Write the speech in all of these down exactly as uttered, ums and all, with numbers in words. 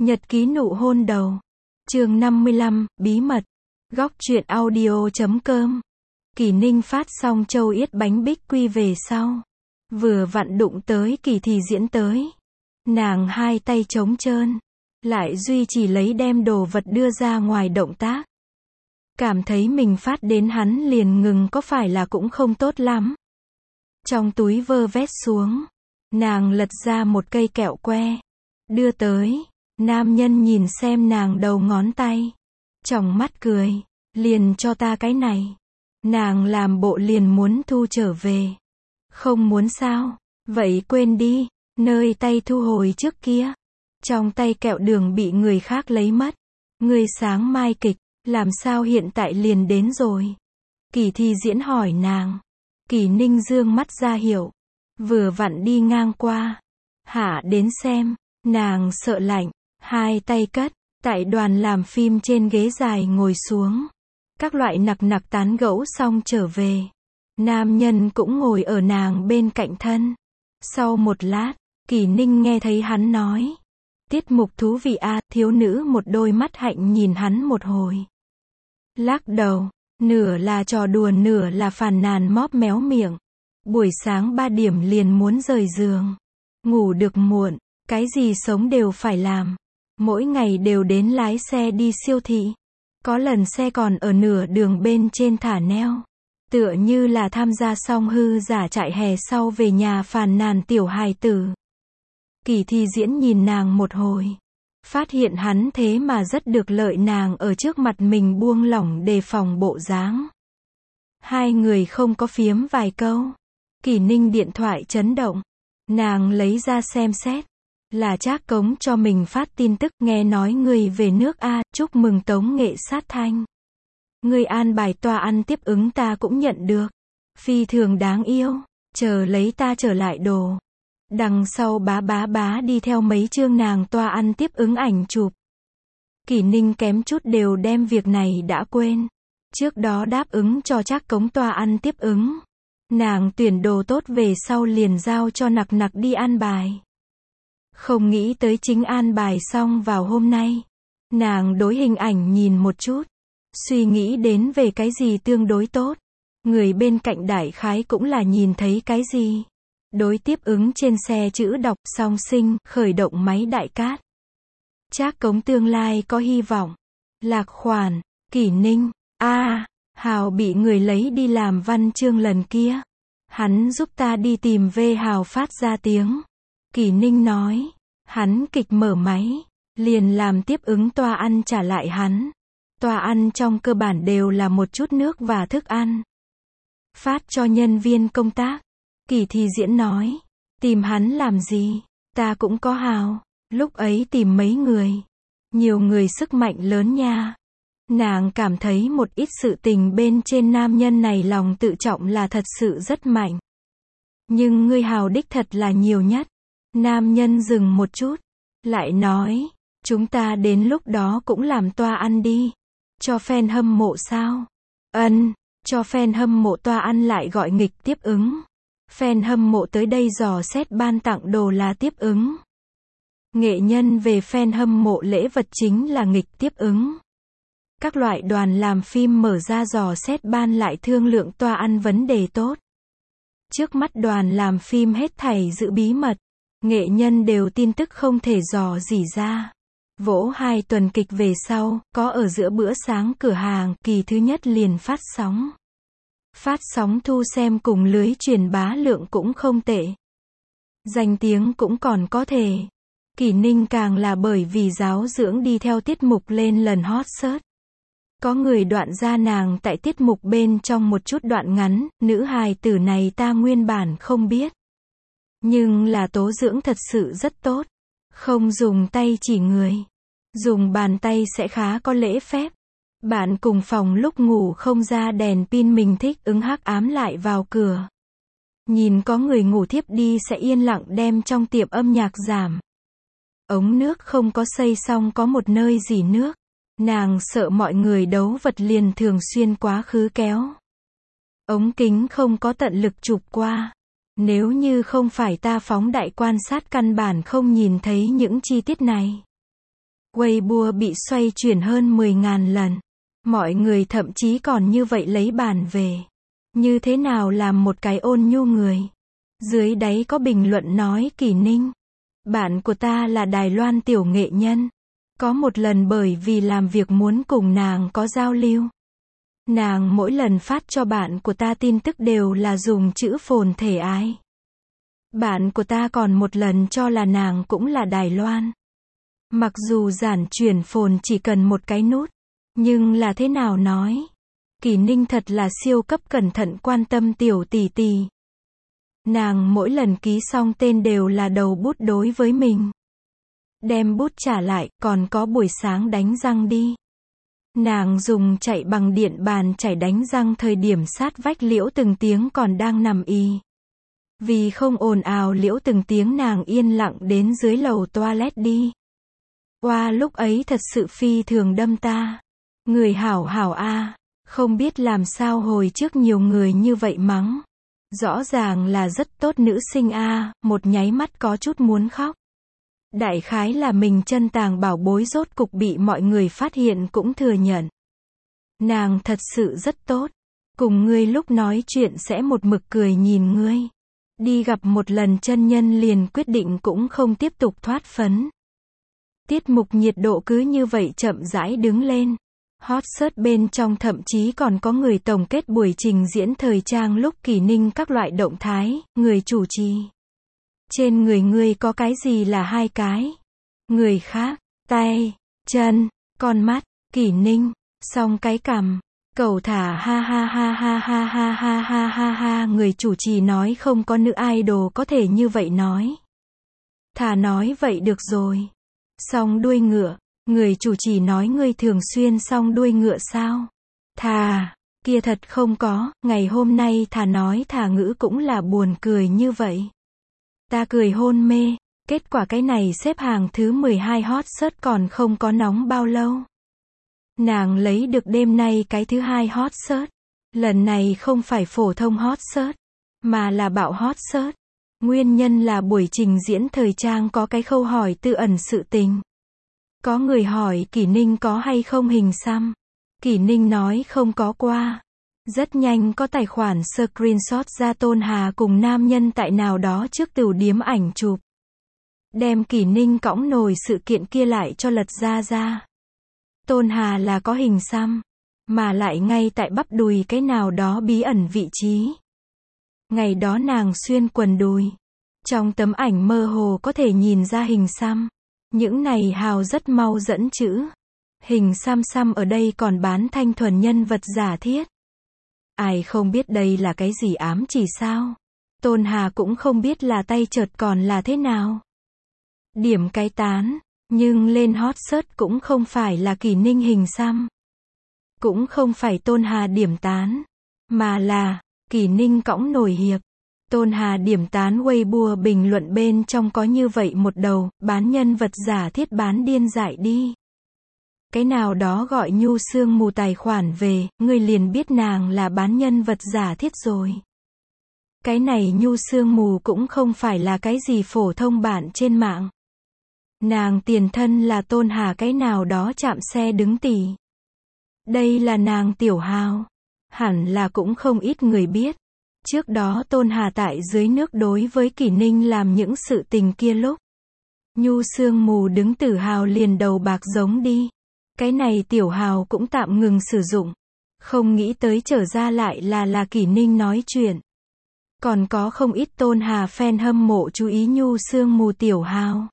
Nhật ký nụ hôn đầu. Chương năm mươi lăm, bí mật. Góc truyện audio chấm com. Kỳ Ninh phát xong châu yết bánh bích quy về sau. Vừa vặn đụng tới Kỳ thì diễn tới. Nàng hai tay trống trơn. Lại duy trì lấy đem đồ vật đưa ra ngoài động tác. Cảm thấy mình phát đến hắn liền ngừng có phải là cũng không tốt lắm. Trong túi vơ vét xuống. Nàng lật ra một cây kẹo que. Đưa tới. Nam nhân nhìn xem nàng đầu ngón tay. Tròng mắt cười. Liền cho ta cái này. Nàng làm bộ liền muốn thu trở về. Không muốn sao? Vậy quên đi. Nơi tay thu hồi trước kia. Trong tay kẹo đường bị người khác lấy mất. Người sáng mai kịch. Làm sao hiện tại liền đến rồi? Kỳ Thi diễn hỏi nàng. Kỳ Ninh dương mắt ra hiệu. Vừa vặn đi ngang qua. Hả đến xem. Nàng sợ lạnh. Hai tay cất. Tại đoàn làm phim trên ghế dài ngồi xuống. Các loại nặc nặc tán gẫu xong trở về. Nam nhân cũng ngồi ở nàng bên cạnh thân. Sau một lát, Kỳ Ninh nghe thấy hắn nói. Tiết mục thú vị a, thiếu nữ một đôi mắt hạnh nhìn hắn một hồi. Lắc đầu, nửa là trò đùa nửa là phàn nàn móp méo miệng. Buổi sáng ba điểm liền muốn rời giường. Ngủ được muộn, cái gì sống đều phải làm. Mỗi ngày đều đến lái xe đi siêu thị. Có lần xe còn ở nửa đường bên trên thả neo. Tựa như là tham gia xong hư giả trại hè sau về nhà phàn nàn tiểu hài tử. Kỳ Thi diễn nhìn nàng một hồi. Phát hiện hắn thế mà rất được lợi nàng ở trước mặt mình buông lỏng đề phòng bộ dáng. Hai người không có phiếm vài câu. Kỳ Ninh điện thoại chấn động. Nàng lấy ra xem xét. Là Trác Cống cho mình phát tin tức, nghe nói người về nước A, chúc mừng Tống Nghệ Sát Thanh. Người an bài toa ăn tiếp ứng ta cũng nhận được. Phi thường đáng yêu, chờ lấy ta trở lại đồ. Đằng sau bá bá bá đi theo mấy chương nàng toa ăn tiếp ứng ảnh chụp. Kỳ Ninh kém chút đều đem việc này đã quên. Trước đó đáp ứng cho Trác Cống toa ăn tiếp ứng. Nàng tuyển đồ tốt về sau liền giao cho nặc nặc đi an bài. Không nghĩ tới chính an bài xong vào hôm nay. Nàng đối hình ảnh nhìn một chút. Suy nghĩ đến về cái gì tương đối tốt. Người bên cạnh đại khái cũng là nhìn thấy cái gì. Đối tiếp ứng trên xe chữ đọc song sinh, khởi động máy đại cát. Trác Cống tương lai có hy vọng. Lạc khoản, Kỳ Ninh, a à, Hào bị người lấy đi làm văn chương lần kia. Hắn giúp ta đi tìm về Hào phát ra tiếng. Kỳ Ninh nói, hắn kịch mở máy, liền làm tiếp ứng toa ăn trả lại hắn. Toa ăn trong cơ bản đều là một chút nước và thức ăn. Phát cho nhân viên công tác. Kỳ Thi diễn nói, tìm hắn làm gì, ta cũng có Hào, lúc ấy tìm mấy người. Nhiều người sức mạnh lớn nha. Nàng cảm thấy một ít sự tình bên trên nam nhân này lòng tự trọng là thật sự rất mạnh. Nhưng ngươi Hào đích thật là nhiều nhất. Nam nhân dừng một chút, lại nói, chúng ta đến lúc đó cũng làm toa ăn đi. Cho fan hâm mộ sao? Ân, cho fan hâm mộ toa ăn lại gọi nghịch tiếp ứng. Fan hâm mộ tới đây dò xét ban tặng đồ là tiếp ứng. Nghệ nhân về fan hâm mộ lễ vật chính là nghịch tiếp ứng. Các loại đoàn làm phim mở ra dò xét ban lại thương lượng toa ăn vấn đề tốt. Trước mắt đoàn làm phim hết thảy giữ bí mật. Nghệ nhân đều tin tức không thể dò dỉ ra. Vỗ hai tuần kịch về sau, có ở giữa bữa sáng cửa hàng, kỳ thứ nhất liền phát sóng. Phát sóng thu xem cùng lưới truyền bá lượng cũng không tệ. Danh tiếng cũng còn có thể. Kỳ Ninh càng là bởi vì giáo dưỡng đi theo tiết mục lên lần hot search. Có người đoạn ra nàng tại tiết mục bên trong một chút đoạn ngắn, nữ hài tử này ta nguyên bản không biết. Nhưng là tố dưỡng thật sự rất tốt. Không dùng tay chỉ người. Dùng bàn tay sẽ khá có lễ phép. Bạn cùng phòng lúc ngủ không ra đèn pin mình thích ứng hắc ám lại vào cửa. Nhìn có người ngủ thiếp đi sẽ yên lặng đem trong tiệm âm nhạc giảm. Ống nước không có xây xong có một nơi dỉ nước. Nàng sợ mọi người đấu vật liền thường xuyên quá khứ kéo. Ống kính không có tận lực chụp qua. Nếu như không phải ta phóng đại quan sát căn bản không nhìn thấy những chi tiết này. Weibo bị xoay chuyển hơn mười nghìn lần. Mọi người thậm chí còn như vậy lấy bản về. Như thế nào làm một cái ôn nhu người. Dưới đáy có bình luận nói Kỷ Ninh. Bạn của ta là Đài Loan tiểu nghệ nhân. Có một lần bởi vì làm việc muốn cùng nàng có giao lưu. Nàng mỗi lần phát cho bạn của ta tin tức đều là dùng chữ phồn thể ái. Bạn của ta còn một lần cho là nàng cũng là Đài Loan. Mặc dù giản chuyển phồn chỉ cần một cái nút. Nhưng là thế nào nói? Kỷ Ninh thật là siêu cấp cẩn thận quan tâm tiểu tỷ tỷ. Nàng mỗi lần ký xong tên đều là đầu bút đối với mình. Đem bút trả lại, còn có buổi sáng đánh răng đi. Nàng dùng chạy bằng điện bàn chảy đánh răng thời điểm sát vách Liễu Từng Tiếng còn đang nằm y. Vì không ồn ào Liễu Từng Tiếng nàng yên lặng đến dưới lầu toilet đi. Oa lúc ấy thật sự phi thường đâm ta. Người hảo hảo a, không biết làm sao hồi trước nhiều người như vậy mắng. Rõ ràng là rất tốt nữ sinh a, một nháy mắt có chút muốn khóc. Đại khái là mình chân tàng bảo bối rốt cục bị mọi người phát hiện cũng thừa nhận. Nàng thật sự rất tốt. Cùng ngươi lúc nói chuyện sẽ một mực cười nhìn ngươi. Đi gặp một lần chân nhân liền quyết định cũng không tiếp tục thoát phấn. Tiết mục nhiệt độ cứ như vậy chậm rãi đứng lên. Hot search bên trong thậm chí còn có người tổng kết buổi trình diễn thời trang lúc Kỷ Ninh các loại động thái, người chủ trì. Trên người ngươi có cái gì là hai cái? Người khác, tay, chân, con mắt, Kỷ Ninh, song cái cằm, cầu thả ha ha ha ha ha ha ha ha ha ha, người chủ trì nói không có nữ idol có thể như vậy nói. Thả nói vậy được rồi. Song đuôi ngựa, người chủ trì nói ngươi thường xuyên song đuôi ngựa sao? Thà, kia thật không có, ngày hôm nay thà nói thà ngữ cũng là buồn cười như vậy. Ta cười hôn mê, kết quả cái này xếp hàng thứ mười hai hot search còn không có nóng bao lâu. Nàng lấy được đêm nay cái thứ hai hot search. Lần này không phải phổ thông hot search, mà là bạo hot search. Nguyên nhân là buổi trình diễn thời trang có cái khâu hỏi tư ẩn sự tình. Có người hỏi Kỷ Ninh có hay không hình xăm. Kỷ Ninh nói không có qua. Rất nhanh có tài khoản screenshot ra Tôn Hà cùng nam nhân tại nào đó trước tửu điếm ảnh chụp. Đem Kỷ Ninh cõng nồi sự kiện kia lại cho lật ra ra. Tôn Hà là có hình xăm, mà lại ngay tại bắp đùi cái nào đó bí ẩn vị trí. Ngày đó nàng xuyên quần đùi. Trong tấm ảnh mơ hồ có thể nhìn ra hình xăm. Những này hào rất mau dẫn chữ. Hình xăm xăm ở đây còn bán thanh thuần nhân vật giả thiết. Ai không biết đây là cái gì ám chỉ sao? Tôn Hà cũng không biết là tay chợt còn là thế nào. Điểm cái tán, nhưng lên hot search cũng không phải là Kỷ Ninh hình xăm. Cũng không phải Tôn Hà điểm tán, mà là Kỷ Ninh cõng nổi hiệp. Tôn Hà điểm tán Weibo bình luận bên trong có như vậy một đầu, bán nhân vật giả thiết bán điên dại đi. Cái nào đó gọi Nhu Sương Mù tài khoản về, ngươi liền biết nàng là bán nhân vật giả thiết rồi. Cái này Nhu Sương Mù cũng không phải là cái gì phổ thông bạn trên mạng. Nàng tiền thân là Tôn Hà cái nào đó chạm xe đứng tỷ. Đây là nàng tiểu hào. Hẳn là cũng không ít người biết. Trước đó Tôn Hà tại dưới nước đối với Kỷ Ninh làm những sự tình kia lúc. Nhu Sương Mù đứng tử hào liền đầu bạc giống đi. Cái này tiểu hào cũng tạm ngừng sử dụng. Không nghĩ tới trở ra lại là là Kỷ Ninh nói chuyện. Còn có không ít Tôn Hà fan hâm mộ chú ý Nhu Sương Mù tiểu hào.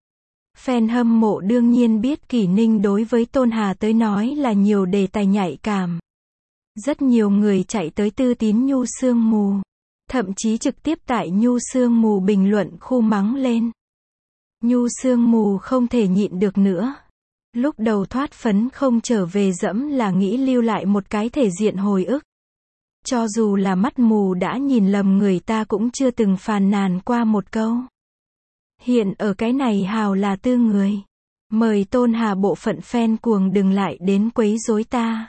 Fan hâm mộ đương nhiên biết Kỷ Ninh đối với Tôn Hà tới nói là nhiều đề tài nhạy cảm. Rất nhiều người chạy tới tư tín Nhu Sương Mù. Thậm chí trực tiếp tại Nhu Sương Mù bình luận khu mắng lên. Nhu Sương Mù không thể nhịn được nữa. Lúc đầu thoát phấn không trở về dẫm là nghĩ lưu lại một cái thể diện hồi ức. Cho dù là mắt mù đã nhìn lầm người ta cũng chưa từng phàn nàn qua một câu. Hiện ở cái này hào là tư người. Mời Tôn Hà bộ phận fan cuồng đừng lại đến quấy rối ta.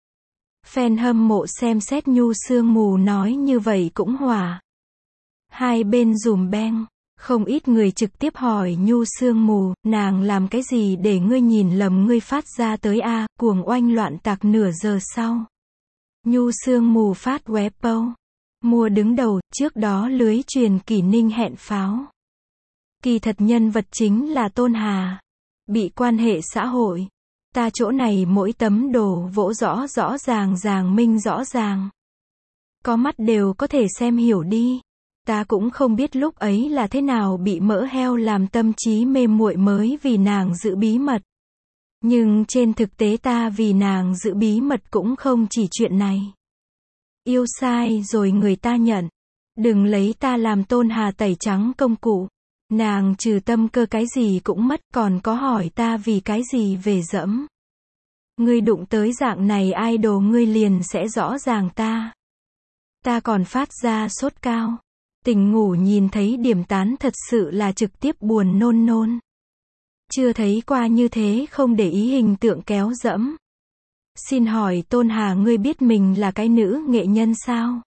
Fan hâm mộ xem xét Nhu Sương Mù nói như vậy cũng hòa. Hai bên dùm beng. Không ít người trực tiếp hỏi Nhu Sương Mù, nàng làm cái gì để ngươi nhìn lầm ngươi phát ra tới a, cuồng oanh loạn tạc nửa giờ sau. Nhu Sương Mù phát Weibo. Mua đứng đầu, trước đó lưới truyền Kỷ Ninh hẹn pháo. Kỳ thật nhân vật chính là Tôn Hà. Bị quan hệ xã hội. Ta chỗ này mỗi tấm đồ vỗ rõ rõ ràng ràng minh rõ ràng. Có mắt đều có thể xem hiểu đi. Ta cũng không biết lúc ấy là thế nào bị mỡ heo làm tâm trí mê muội mới vì nàng giữ bí mật. Nhưng trên thực tế ta vì nàng giữ bí mật cũng không chỉ chuyện này. Yêu sai rồi người ta nhận. Đừng lấy ta làm Tôn Hà tẩy trắng công cụ. Nàng trừ tâm cơ cái gì cũng mất, còn có hỏi ta vì cái gì về dẫm. Ngươi đụng tới dạng này idol ngươi liền sẽ rõ ràng ta. Ta còn phát ra sốt cao. Tỉnh ngủ nhìn thấy điểm tán thật sự là trực tiếp buồn nôn nôn. Chưa thấy qua như thế không để ý hình tượng kéo dẫm. Xin hỏi Tôn Hà ngươi biết mình là cái nữ nghệ nhân sao?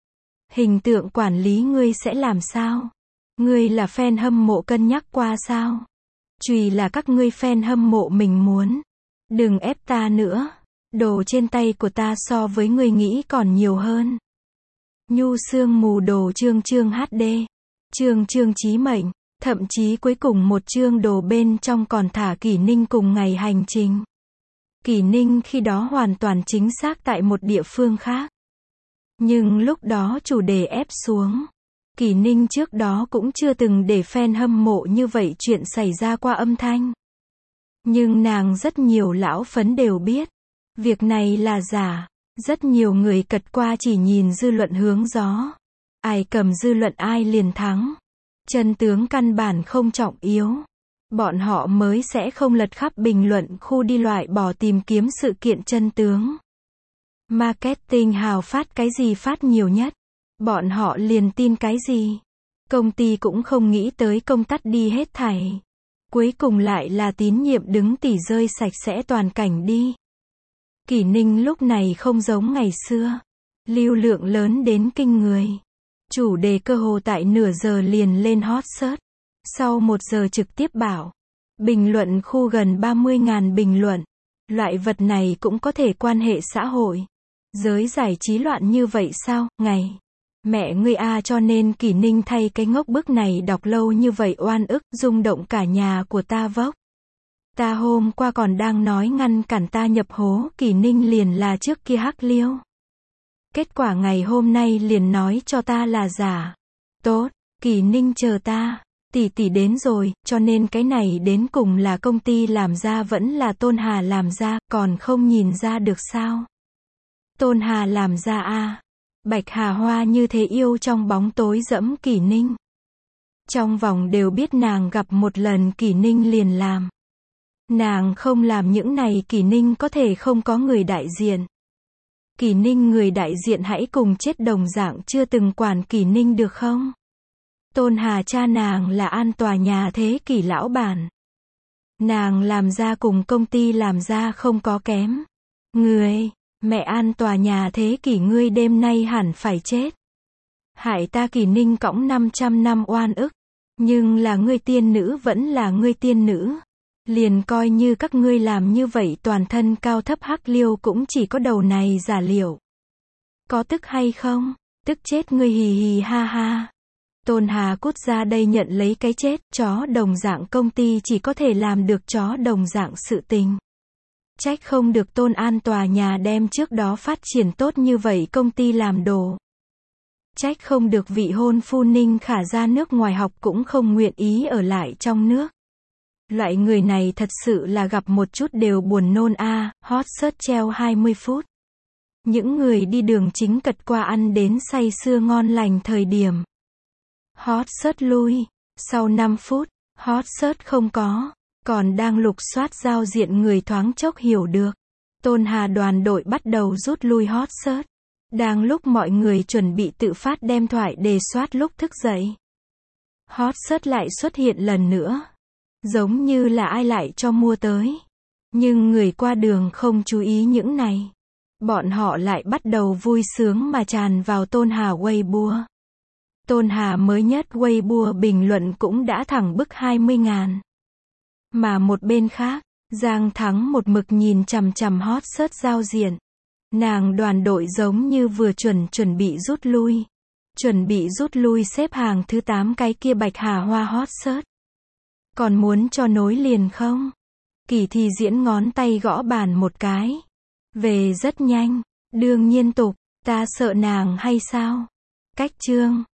Hình tượng quản lý ngươi sẽ làm sao? Ngươi là fan hâm mộ cân nhắc qua sao? Chùy là các ngươi fan hâm mộ mình muốn. Đừng ép ta nữa. Đồ trên tay của ta so với ngươi nghĩ còn nhiều hơn. Nhu Sương Mù đồ chương chương hát đê. Chương chương chí mệnh. Thậm chí cuối cùng một chương đồ bên trong còn thả Kỷ Ninh cùng ngày hành trình. Kỷ Ninh khi đó hoàn toàn chính xác tại một địa phương khác. Nhưng lúc đó chủ đề ép xuống. Kỷ Ninh trước đó cũng chưa từng để fan hâm mộ như vậy chuyện xảy ra qua âm thanh. Nhưng nàng rất nhiều lão phấn đều biết. Việc này là giả. Rất nhiều người cật qua chỉ nhìn dư luận hướng gió. Ai cầm dư luận ai liền thắng. Chân tướng căn bản không trọng yếu. Bọn họ mới sẽ không lật khắp bình luận khu đi loại bỏ tìm kiếm sự kiện chân tướng. Marketing hào phát cái gì phát nhiều nhất. Bọn họ liền tin cái gì. Công ty cũng không nghĩ tới công tắt đi hết thảy. Cuối cùng lại là tín nhiệm đứng tỉ rơi sạch sẽ toàn cảnh đi. Kỷ Ninh lúc này không giống ngày xưa. Lưu lượng lớn đến kinh người. Chủ đề cơ hồ tại nửa giờ liền lên hot search. Sau một giờ trực tiếp bảo. Bình luận khu gần ba mươi nghìn bình luận. Loại vật này cũng có thể quan hệ xã hội. Giới giải trí loạn như vậy sao, ngày. Mẹ ngươi a cho nên Kỷ Ninh thay cái ngốc bức này đọc lâu như vậy oan ức, rung động cả nhà của ta vốc. Ta hôm qua còn đang nói ngăn cản ta nhập hố, Kỷ Ninh liền là trước kia hắc liêu. Kết quả ngày hôm nay liền nói cho ta là giả. Tốt, Kỷ Ninh chờ ta. Tỷ tỷ đến rồi, cho nên cái này đến cùng là công ty làm ra vẫn là Tôn Hà làm ra, còn không nhìn ra được sao. Tôn Hà làm ra a. Bạch Hà Hoa như thế yêu trong bóng tối dẫm Kỷ Ninh. Trong vòng đều biết nàng gặp một lần Kỷ Ninh liền làm. Nàng không làm những này Kỷ Ninh có thể không có người đại diện. Kỷ Ninh người đại diện hãy cùng chết đồng dạng chưa từng quản Kỷ Ninh được không? Tôn Hà cha nàng là An tòa nhà thế kỷ lão bản. Nàng làm ra cùng công ty làm ra không có kém. Người, mẹ An tòa nhà thế kỷ ngươi đêm nay hẳn phải chết. Hại ta Kỷ Ninh cõng năm trăm năm oan ức. Nhưng là ngươi tiên nữ vẫn là ngươi tiên nữ. Liền coi như các ngươi làm như vậy toàn thân cao thấp hắc liêu cũng chỉ có đầu này giả liệu. Có tức hay không? Tức chết ngươi hì hì ha ha. Tôn Hà cút ra đây nhận lấy cái chết, chó đồng dạng công ty chỉ có thể làm được chó đồng dạng sự tình. Trách không được Tôn An tòa nhà đem trước đó phát triển tốt như vậy công ty làm đồ. Trách không được vị hôn phu Ninh Khả ra nước ngoài học cũng không nguyện ý ở lại trong nước. Loại người này thật sự là gặp một chút đều buồn nôn a. Hot search treo hai mươi phút. Những người đi đường chính cật qua ăn đến say sưa ngon lành thời điểm. Hot search lui. Sau năm phút, hot search không có. Còn đang lục soát giao diện người thoáng chốc hiểu được. Tôn Hà đoàn đội bắt đầu rút lui hot search. Đang lúc mọi người chuẩn bị tự phát đem thoại đề soát lúc thức dậy. Hot search lại xuất hiện lần nữa. Giống như là ai lại cho mua tới. Nhưng người qua đường không chú ý những này. Bọn họ lại bắt đầu vui sướng mà tràn vào Tôn Hà Weibo. Tôn Hà mới nhất Weibo bình luận cũng đã thẳng bức hai mươi ngàn. Mà một bên khác, Giang Thắng một mực nhìn chằm chằm hot search giao diện. Nàng đoàn đội giống như vừa chuẩn chuẩn bị rút lui. Chuẩn bị rút lui xếp hàng thứ tám cái kia Bạch Hà Hoa hot search. Còn muốn cho nối liền không? Kỳ Thi Diễn ngón tay gõ bàn một cái. Về rất nhanh. Đương nhiên tục, ta sợ nàng hay sao? Cách chương